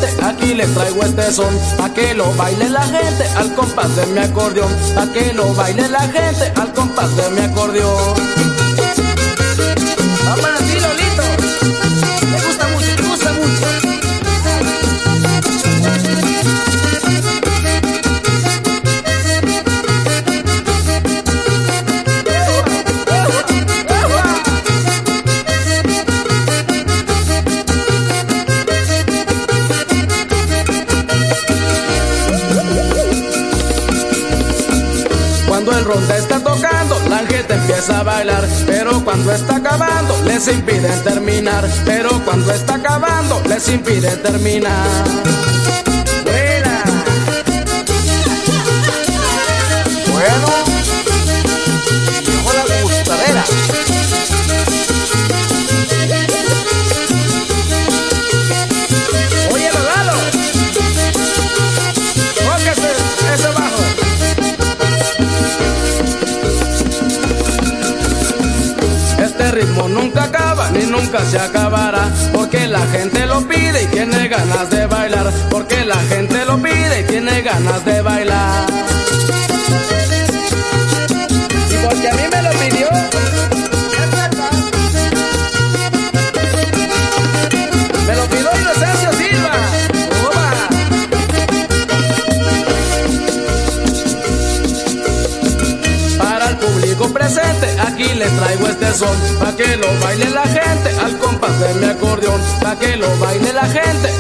presente, aquí les traigo este son, pa' que lo baile la gente al compás de mi acordeón, pa' que lo baile la gente al compás de mi acordeón. Va para ti, Lolito. Me gusta mucho, me gusta mucho. Cuando el ronda está tocando, la gente empieza a bailar, pero cuando está acabando, les impiden terminar, pero cuando está acabando, les impiden terminar. Buena. Bueno, llegó la gustadera. Oye, Lalo. Póngase ese bajo. Este ritmo nunca acaba ni nunca se acabará, porque la gente lo pide y tiene ganas de bailar, porque la gente lo pide y tiene ganas de bailar. Y porque a mí me lo pidió. Me lo pidió Inocencio Silva. Oba. Para el público presente, aquí les traigo este son, pa' que lo baile la gente al compás de mi acordeón, pa' que lo baile la gente